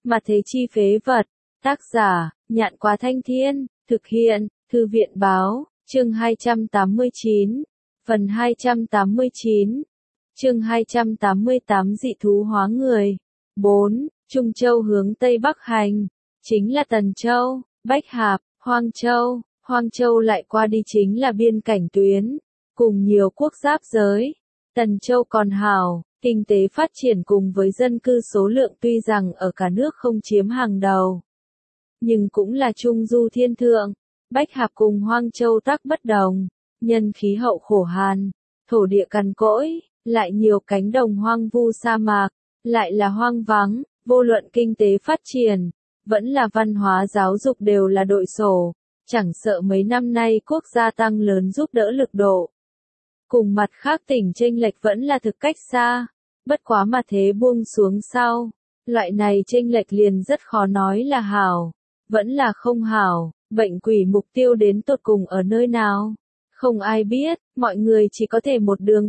Mà thế chi phế vật. Tác giả, Nhạn Quá Thanh Thiên, thực hiện, Thư viện Báo, chương 289, phần 289, chương 288 dị thú hóa người. 4. Trung Châu hướng Tây Bắc hành, chính là Tần Châu, Bách Hạp, Hoang Châu. Hoang Châu lại qua đi chính là biên cảnh tuyến, cùng nhiều quốc giáp giới. Tần Châu còn hảo, kinh tế phát triển cùng với dân cư số lượng tuy rằng ở cả nước không chiếm hàng đầu, nhưng cũng là trung du thiên thượng. Bách Hạp cùng Hoang Châu tác bất đồng, nhân khí hậu khổ hàn, thổ địa cằn cỗi, lại nhiều cánh đồng hoang vu sa mạc, lại là hoang vắng, vô luận kinh tế phát triển, vẫn là văn hóa giáo dục đều là đội sổ, chẳng sợ mấy năm nay quốc gia tăng lớn giúp đỡ lực độ. Cùng mặt khác tỉnh chênh lệch vẫn là thực cách xa, bất quá mà thế buông xuống sau, loại này chênh lệch liền rất khó nói là hảo, vẫn là không hảo, bệnh quỷ mục tiêu đến tột cùng ở nơi nào, không ai biết, mọi người chỉ có thể một đường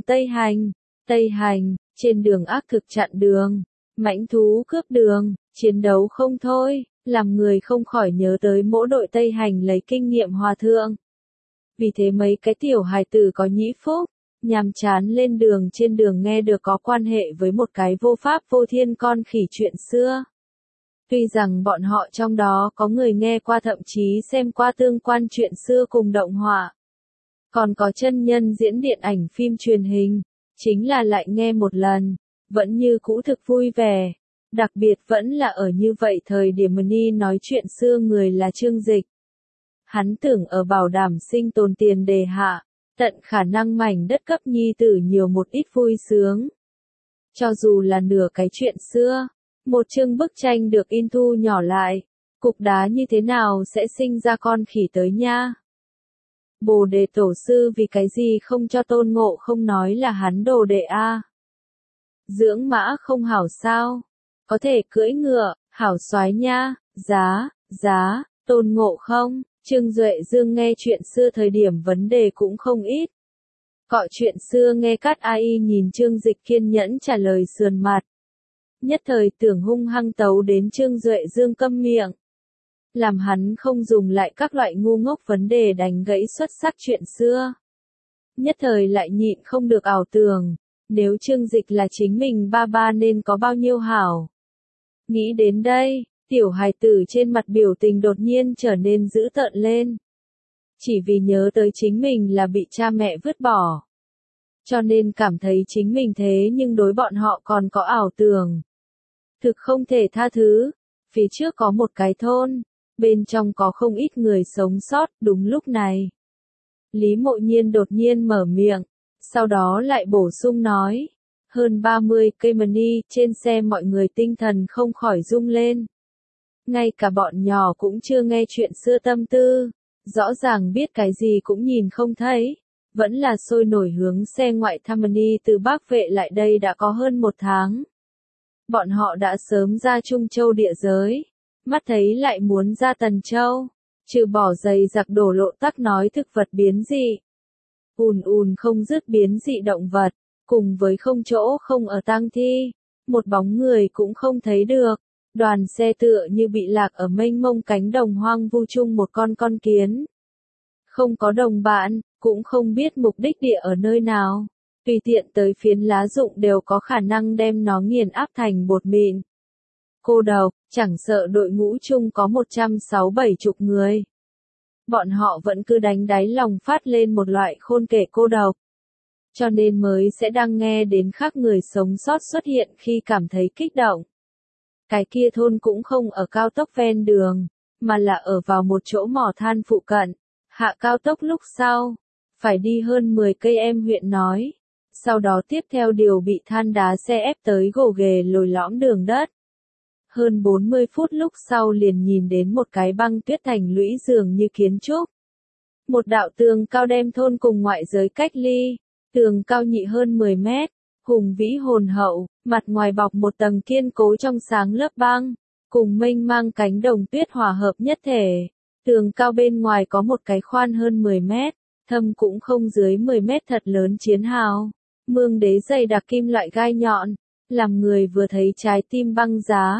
Tây hành, trên đường ác thực chặn đường, mãnh thú cướp đường, chiến đấu không thôi, làm người không khỏi nhớ tới mỗi đội Tây hành lấy kinh nghiệm hòa thượng. Vì thế mấy cái tiểu hài tử có nhĩ phúc, nhàm chán lên đường trên đường nghe được có quan hệ với một cái vô pháp vô thiên con khỉ chuyện xưa. Tuy rằng bọn họ trong đó có người nghe qua thậm chí xem qua tương quan chuyện xưa cùng động họa, còn có chân nhân diễn điện ảnh phim truyền hình, chính là lại nghe một lần, vẫn như cũ thực vui vẻ. Đặc biệt vẫn là ở như vậy thời điểm Mani nói chuyện xưa người là Trương Dịch. Hắn tưởng ở bảo đảm sinh tồn tiền đề hạ, tận khả năng mảnh đất cấp nhi tử nhiều một ít vui sướng. Cho dù là nửa cái chuyện xưa, một chương bức tranh được in thu nhỏ lại, cục đá như thế nào sẽ sinh ra con khỉ tới nha. Bồ Đề Tổ sư vì cái gì không cho Tôn Ngộ Không nói là hắn đồ đệ a? Dưỡng mã không hảo sao? Có thể cưỡi ngựa, hảo soái nha, giá, Tôn Ngộ Không. Trương Duệ Dương nghe chuyện xưa thời điểm vấn đề cũng không ít. Cọ chuyện xưa nghe Cát Ai nhìn Trương Dịch kiên nhẫn trả lời sườn mặt. Nhất thời tưởng hung hăng tấu đến Trương Duệ Dương câm miệng. Làm hắn không dùng lại các loại ngu ngốc vấn đề đánh gãy xuất sắc chuyện xưa. Nhất thời lại nhịn không được ảo tưởng, nếu Trương Dịch là chính mình ba nên có bao nhiêu hảo. Nghĩ đến đây, tiểu hài tử trên mặt biểu tình đột nhiên trở nên dữ tợn lên. Chỉ vì nhớ tới chính mình là bị cha mẹ vứt bỏ. Cho nên cảm thấy chính mình thế nhưng đối bọn họ còn có ảo tưởng. Thực không thể tha thứ. Phía trước có một cái thôn, bên trong có không ít người sống sót. Đúng lúc này, Lý Mộ Nhiên đột nhiên mở miệng, sau đó lại bổ sung nói. Hơn 30 cây Mani trên xe mọi người tinh thần không khỏi rung lên. Ngay cả bọn nhỏ cũng chưa nghe chuyện xưa tâm tư, rõ ràng biết cái gì cũng nhìn không thấy, vẫn là sôi nổi hướng xe ngoại thăm Mani từ Bắc Vệ lại đây đã có hơn một tháng. Bọn họ đã sớm ra Trung Châu địa giới, mắt thấy lại muốn ra Tần Châu, trừ bỏ giày giặc đổ lộ tắc nói thực vật biến dị. Ùn không dứt biến dị động vật, cùng với không chỗ không ở tang thi, một bóng người cũng không thấy được. Đoàn xe tựa như bị lạc ở mênh mông cánh đồng hoang vu chung một con kiến. Không có đồng bạn, cũng không biết mục đích địa ở nơi nào. Tùy tiện tới phiến lá rụng đều có khả năng đem nó nghiền áp thành bột mịn. Cô độc, chẳng sợ đội ngũ chung có 160-170 người. Bọn họ vẫn cứ đánh đáy lòng phát lên một loại khôn kể cô độc. Cho nên mới sẽ đang nghe đến khác người sống sót xuất hiện khi cảm thấy kích động. Cái kia thôn cũng không ở cao tốc ven đường, mà là ở vào một chỗ mỏ than phụ cận. Hạ cao tốc lúc sau, phải đi hơn 10 cây em huyện nói. Sau đó tiếp theo điều bị than đá xe ép tới gồ ghề lồi lõm đường đất. Hơn 40 phút lúc sau liền nhìn đến một cái băng tuyết thành lũy dường như kiến trúc. Một đạo tường cao đem thôn cùng ngoại giới cách ly, tường cao nhị hơn 10 mét. Hùng vĩ hồn hậu, mặt ngoài bọc một tầng kiên cố trong sáng lớp băng, cùng mênh mang cánh đồng tuyết hòa hợp nhất thể. Tường cao bên ngoài có một cái khoan hơn 10 mét, thâm cũng không dưới 10 mét thật lớn chiến hào. Mương đế dày đặc kim loại gai nhọn, làm người vừa thấy trái tim băng giá.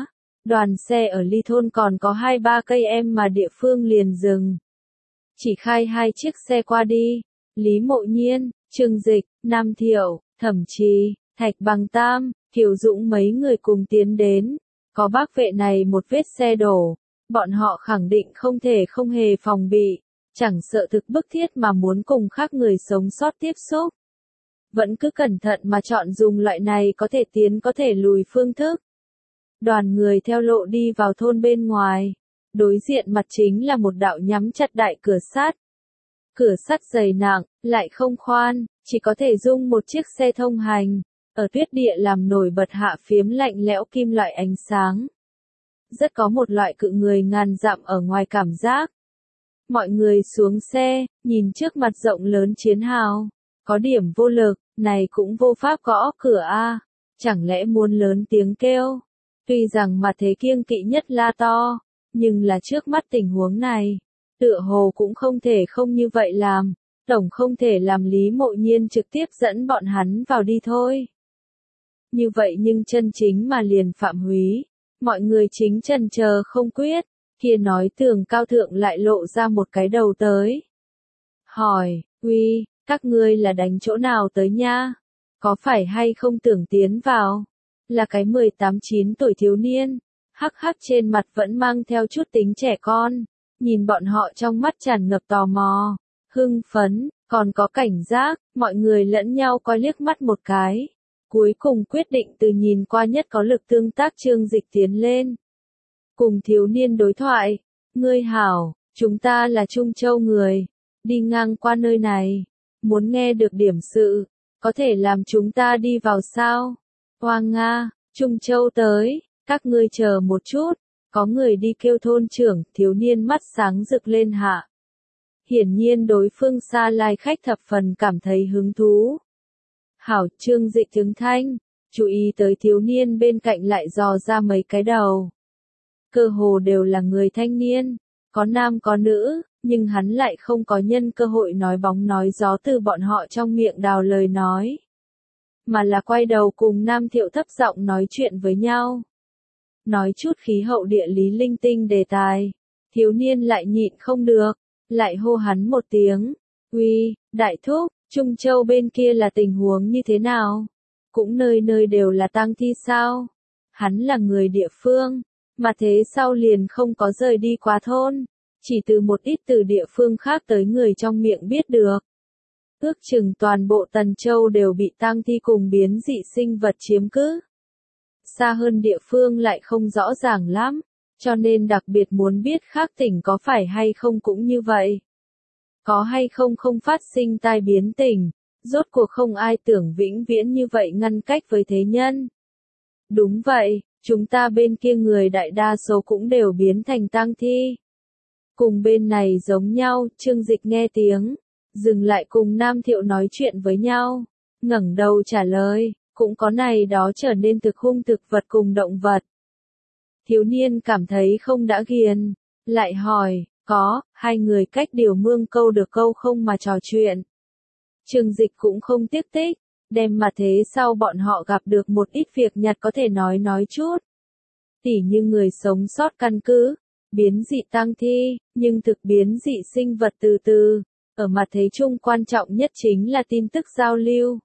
Đoàn xe ở ly thôn còn có 2-3 cây em mà địa phương liền dừng. Chỉ khai 2 chiếc xe qua đi. Lý Mộ Nhiên, Trương Dịch, Nam Thiệu, Thẩm Trì, Thạch Bằng Tam, Kiều Dũng mấy người cùng tiến đến. Có bác vệ này một vết xe đổ. Bọn họ khẳng định không thể không hề phòng bị. Chẳng sợ thực bức thiết mà muốn cùng khác người sống sót tiếp xúc. Vẫn cứ cẩn thận mà chọn dùng loại này có thể tiến có thể lùi phương thức. Đoàn người theo lộ đi vào thôn bên ngoài. Đối diện mặt chính là một đạo nhắm chặt đại cửa sắt. Cửa sắt dày nặng, lại không khoan, chỉ có thể dung một chiếc xe thông hành. Ở tuyết địa làm nổi bật hạ phiếm lạnh lẽo kim loại ánh sáng. Rất có một loại cự người ngàn dặm ở ngoài cảm giác. Mọi người xuống xe, nhìn trước mặt rộng lớn chiến hào. Có điểm vô lực, này cũng vô pháp gõ cửa a. Chẳng lẽ muốn lớn tiếng kêu. Tuy rằng mà thế kiêng kỵ nhất la to, nhưng là trước mắt tình huống này, tựa hồ cũng không thể không như vậy làm, tổng không thể làm Lý Mộ Nhiên trực tiếp dẫn bọn hắn vào đi thôi. Như vậy nhưng chân chính mà liền phạm húy, mọi người chính chần chờ không quyết, kia nói tường cao thượng lại lộ ra một cái đầu tới. Hỏi, uy, các ngươi là đánh chỗ nào tới nha? Có phải hay không tưởng tiến vào? Là cái 18-19 tuổi thiếu niên, hắc hắc trên mặt vẫn mang theo chút tính trẻ con, nhìn bọn họ trong mắt tràn ngập tò mò, hưng phấn, còn có cảnh giác, mọi người lẫn nhau coi liếc mắt một cái. Cuối cùng quyết định từ nhìn qua nhất có lực tương tác Trương Dịch tiến lên. Cùng thiếu niên đối thoại, ngươi hảo, chúng ta là Trung Châu người, đi ngang qua nơi này, muốn nghe được điểm sự, có thể làm chúng ta đi vào sao? Hoa Nga, Trung Châu tới, các ngươi chờ một chút, có người đi kêu thôn trưởng, thiếu niên mắt sáng rực lên hạ. Hiển nhiên đối phương xa lai khách thập phần cảm thấy hứng thú. Hảo, Trương Dịch ứng thanh, chú ý tới thiếu niên bên cạnh lại dò ra mấy cái đầu. Cơ hồ đều là người thanh niên, có nam có nữ, nhưng hắn lại không có nhân cơ hội nói bóng nói gió từ bọn họ trong miệng đào lời nói. Mà là quay đầu cùng Nam Thiệu thấp giọng nói chuyện với nhau. Nói chút khí hậu địa lý linh tinh đề tài. Thiếu niên lại nhịn không được, lại hô hắn một tiếng. Uy, đại thúc, Trung Châu bên kia là tình huống như thế nào? Cũng nơi nơi đều là tang thi sao? Hắn là người địa phương, mà thế sau liền không có rời đi qua thôn. Chỉ từ một ít từ địa phương khác tới người trong miệng biết được. Ước chừng toàn bộ Tần Châu đều bị tang thi cùng biến dị sinh vật chiếm cứ. Xa hơn địa phương lại không rõ ràng lắm, cho nên đặc biệt muốn biết khác tỉnh có phải hay không cũng như vậy. Có hay không không phát sinh tai biến tỉnh, rốt cuộc không ai tưởng vĩnh viễn như vậy ngăn cách với thế nhân. Đúng vậy, chúng ta bên kia người đại đa số cũng đều biến thành tang thi. Cùng bên này giống nhau, Trương Dịch nghe tiếng. Dừng lại cùng Nam Thiệu nói chuyện với nhau, ngẩng đầu trả lời, cũng có này đó trở nên thực hung thực vật cùng động vật. Thiếu niên cảm thấy không đã ghiền, lại hỏi, có, hai người cách điều mương câu được câu không mà trò chuyện. Trương Dịch cũng không tiếc tích, đem mà thế sau bọn họ gặp được một ít việc nhặt có thể nói chút. Tỉ như người sống sót căn cứ, biến dị tang thi, nhưng thực biến dị sinh vật từ từ. Ở mặt thế chung quan trọng nhất chính là tin tức giao lưu.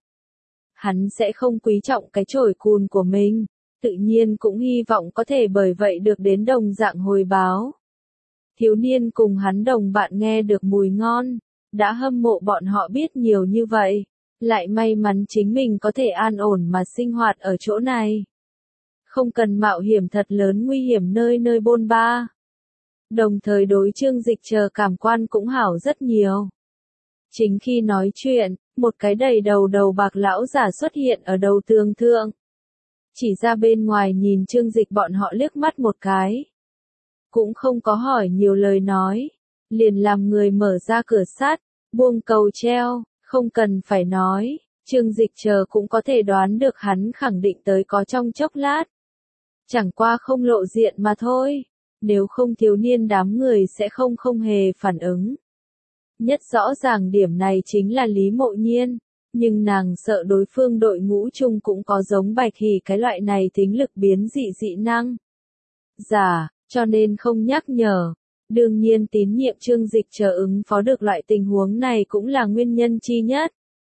Hắn sẽ không quý trọng cái chổi cùn của mình, tự nhiên cũng hy vọng có thể bởi vậy được đến đồng dạng hồi báo. Thiếu niên cùng hắn đồng bạn nghe được mùi ngon, đã hâm mộ bọn họ biết nhiều như vậy, lại may mắn chính mình có thể an ổn mà sinh hoạt ở chỗ này. Không cần mạo hiểm thật lớn nguy hiểm nơi nơi bôn ba. Đồng thời đối Trương Dịch chờ cảm quan cũng hảo rất nhiều. Chính khi nói chuyện, một cái đầy đầu bạc lão giả xuất hiện ở đầu tường thượng. Chỉ ra bên ngoài nhìn Trương Dịch bọn họ liếc mắt một cái. Cũng không có hỏi nhiều lời nói. Liền làm người mở ra cửa sắt, buông cầu treo, không cần phải nói. Trương Dịch chờ cũng có thể đoán được hắn khẳng định tới có trong chốc lát. Chẳng qua không lộ diện mà thôi. Nếu không thiếu niên đám người sẽ không hề phản ứng. Nhất rõ ràng điểm này chính là Lý Mộ Nhiên, nhưng nàng sợ đối phương đội ngũ chung cũng có giống Bạch Hỉ cái loại này tính lực biến dị dị năng. giả, cho nên không nhắc nhở. Đương nhiên tín nhiệm Trương Dịch chờ ứng phó được loại tình huống này cũng là nguyên nhân chi nhất.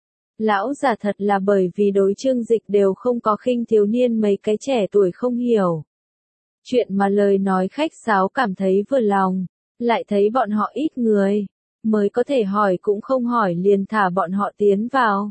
Lão già thật là bởi vì đối Trương Dịch đều không có khinh thiếu niên mấy cái trẻ tuổi không hiểu. Chuyện mà lời nói khách sáo cảm thấy vừa lòng, lại thấy bọn họ ít người, mới có thể hỏi cũng không hỏi liền thả bọn họ tiến vào.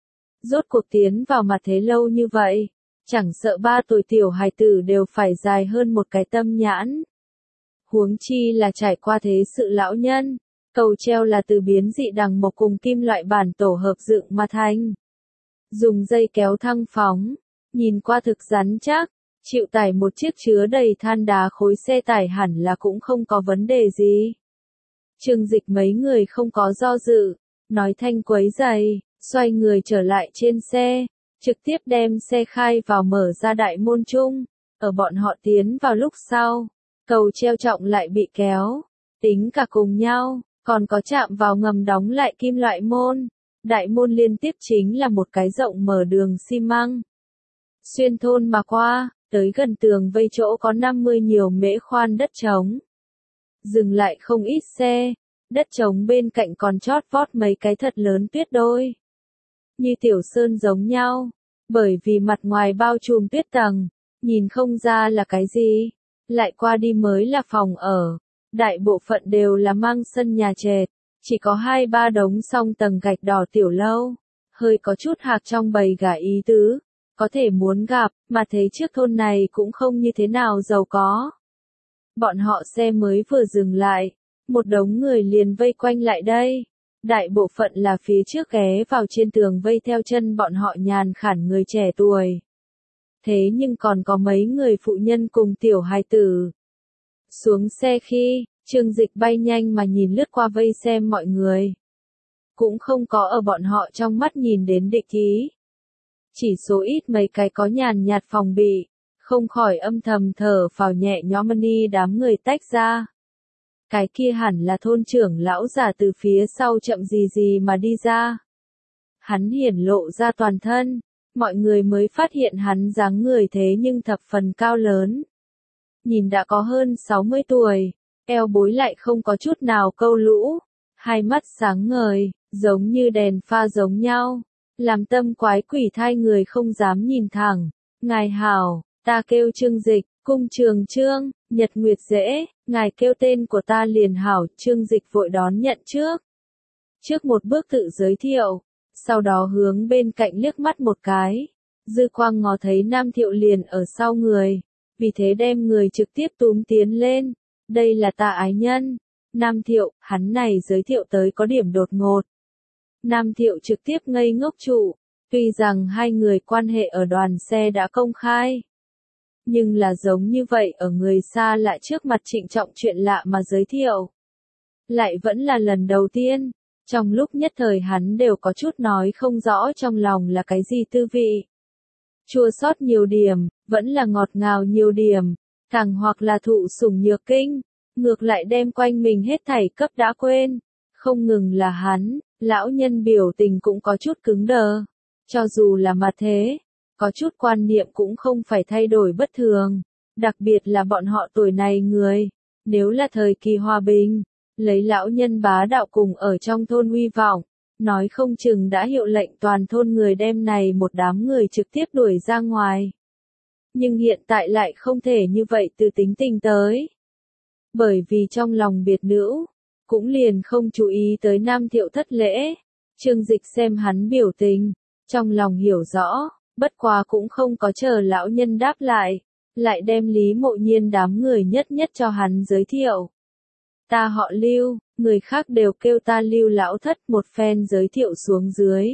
Rốt cuộc tiến vào mà thế lâu như vậy, chẳng sợ 3 tuổi tiểu hài tử đều phải dài hơn một cái tâm nhãn. Huống chi là trải qua thế sự lão nhân, cầu treo là từ biến dị đằng mộc cùng kim loại bản tổ hợp dựng mà thành. Dùng dây kéo thăng phóng, nhìn qua thực rắn chắc, chịu tải một chiếc chứa đầy than đá khối xe tải hẳn là cũng không có vấn đề gì. Trương Dịch mấy người không có do dự, nói thanh quấy giày, xoay người trở lại trên xe, trực tiếp đem xe khai vào mở ra đại môn chung, ở bọn họ tiến vào lúc sau, cầu treo trọng lại bị kéo, tính cả cùng nhau, còn có chạm vào ngầm đóng lại kim loại môn, đại môn liên tiếp chính là một cái rộng mở đường xi măng. Xuyên thôn mà qua, tới gần tường vây chỗ có 50 nhiều mễ khoan đất trống. Dừng lại không ít xe, đất trống bên cạnh còn chót vót mấy cái thật lớn tuyết đôi. Như tiểu sơn giống nhau, bởi vì mặt ngoài bao trùm tuyết tầng, nhìn không ra là cái gì, lại qua đi mới là phòng ở. Đại bộ phận đều là mang sân nhà trệt, chỉ có 2-3 đống song tầng gạch đỏ tiểu lâu, hơi có chút hạc trong bầy gà ý tứ, có thể muốn gặp, mà thấy trước thôn này cũng không như thế nào giàu có. Bọn họ xe mới vừa dừng lại, một đống người liền vây quanh lại đây, đại bộ phận là phía trước ghé vào trên tường vây theo chân bọn họ nhàn khản người trẻ tuổi. Thế nhưng còn có mấy người phụ nhân cùng tiểu hài tử. Xuống xe khi, Trương Dịch bay nhanh mà nhìn lướt qua vây xem mọi người. Cũng không có ở bọn họ trong mắt nhìn đến địch ý. Chỉ số ít mấy cái có nhàn nhạt phòng bị, không khỏi âm thầm thở phào nhẹ nhõm ni đám người tách ra. Cái kia hẳn là thôn trưởng lão già từ phía sau chậm gì gì mà đi ra. Hắn hiển lộ ra toàn thân, mọi người mới phát hiện hắn dáng người thế nhưng thập phần cao lớn. Nhìn đã có hơn 60 tuổi, eo bối lại không có chút nào câu lũ, hai mắt sáng ngời, giống như đèn pha giống nhau, làm tâm quái quỷ thai người không dám nhìn thẳng. Ngài hảo, ta kêu Trương Dịch, cung Trường Trương, Nhật Nguyệt dễ, ngài kêu tên của ta liền hảo. Trương Dịch vội đón nhận trước. Trước một bước tự giới thiệu, sau đó hướng bên cạnh liếc mắt một cái, dư quang ngó thấy Nam Thiệu liền ở sau người, vì thế đem người trực tiếp túm tiến lên. Đây là ta ái nhân. Nam Thiệu, hắn này giới thiệu tới có điểm đột ngột. Nam Thiệu trực tiếp ngây ngốc trụ, tuy rằng hai người quan hệ ở đoàn xe đã công khai. Nhưng là giống như vậy ở người xa lạ trước mặt trịnh trọng chuyện lạ mà giới thiệu. Lại vẫn là lần đầu tiên, trong lúc nhất thời hắn đều có chút nói không rõ trong lòng là cái gì tư vị. Chua xót nhiều điểm, vẫn là ngọt ngào nhiều điểm, càng hoặc là thụ sủng nhược kinh, ngược lại đem quanh mình hết thảy cấp đã quên. Không ngừng là hắn, lão nhân biểu tình cũng có chút cứng đờ. Cho dù là mặt thế, có chút quan niệm cũng không phải thay đổi bất thường, đặc biệt là bọn họ tuổi này người, nếu là thời kỳ hòa bình, lấy lão nhân bá đạo cùng ở trong thôn uy vọng, nói không chừng đã hiệu lệnh toàn thôn người đem này một đám người trực tiếp đuổi ra ngoài. Nhưng hiện tại lại không thể như vậy từ tính tình tới. Bởi vì trong lòng biệt nữ, cũng liền không chú ý tới Nam Thiệu thất lễ. Trương Dịch xem hắn biểu tình, trong lòng hiểu rõ, bất quá cũng không có chờ lão nhân đáp lại đem Lý Mộ Nhiên đám người nhất nhất cho hắn giới thiệu. Ta họ Lưu, người khác đều kêu ta Lưu lão thất, một phen giới thiệu xuống dưới.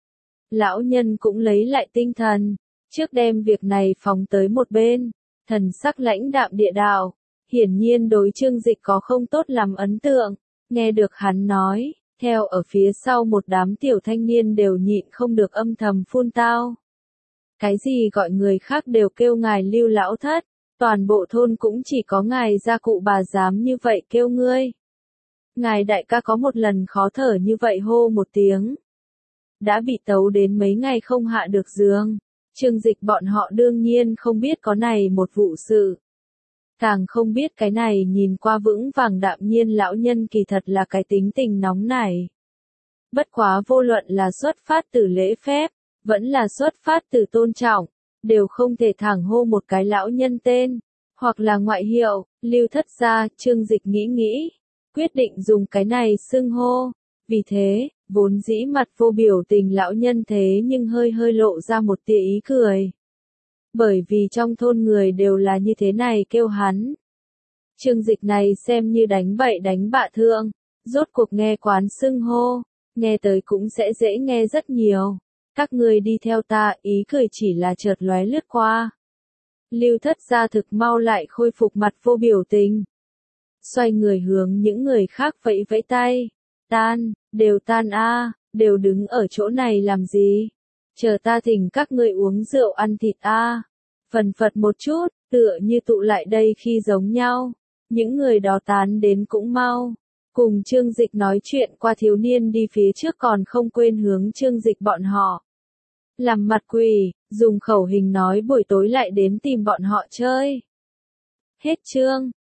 Lão nhân cũng lấy lại tinh thần, trước đem việc này phóng tới một bên, thần sắc lãnh đạm địa đạo, hiển nhiên đối Trương Dịch có không tốt làm ấn tượng, nghe được hắn nói, theo ở phía sau một đám tiểu thanh niên đều nhịn không được âm thầm phun tao. Cái gì gọi người khác đều kêu ngài Lưu lão thất, toàn bộ thôn cũng chỉ có ngài gia cụ bà dám như vậy kêu ngươi. Ngài đại ca có một lần khó thở như vậy hô một tiếng, đã bị tấu đến mấy ngày không hạ được giường. Trương Dịch bọn họ đương nhiên không biết có này một vụ sự. Càng không biết cái này nhìn qua vững vàng đạm nhiên lão nhân kỳ thật là cái tính tình nóng nảy. Bất quá vô luận là xuất phát từ lễ phép, vẫn là xuất phát từ tôn trọng, đều không thể thẳng hô một cái lão nhân tên, hoặc là ngoại hiệu. Lưu Thất gia, Trương Dịch nghĩ, quyết định dùng cái này xưng hô. Vì thế, vốn dĩ mặt vô biểu tình lão nhân thế nhưng hơi lộ ra một tia ý cười. Bởi vì trong thôn người đều là như thế này kêu hắn. Trương Dịch này xem như đánh bậy đánh bạ thượng, rốt cuộc nghe quán xưng hô, nghe tới cũng sẽ dễ nghe rất nhiều. Các người đi theo ta, ý cười chỉ là chợt lóe lướt qua. Lưu Thất gia thực mau lại khôi phục mặt vô biểu tình. Xoay người hướng những người khác vẫy vẫy tay. Đều tan a, đều đứng ở chỗ này làm gì? Chờ ta thỉnh các ngươi uống rượu ăn thịt a. Phần phật một chút, tựa như tụ lại đây khi giống nhau. Những người đó tán đến cũng mau. Cùng Trương Dịch nói chuyện qua thiếu niên đi phía trước còn không quên hướng Trương Dịch bọn họ. Làm mặt quỷ, dùng khẩu hình nói buổi tối lại đến tìm bọn họ chơi. Hết chương.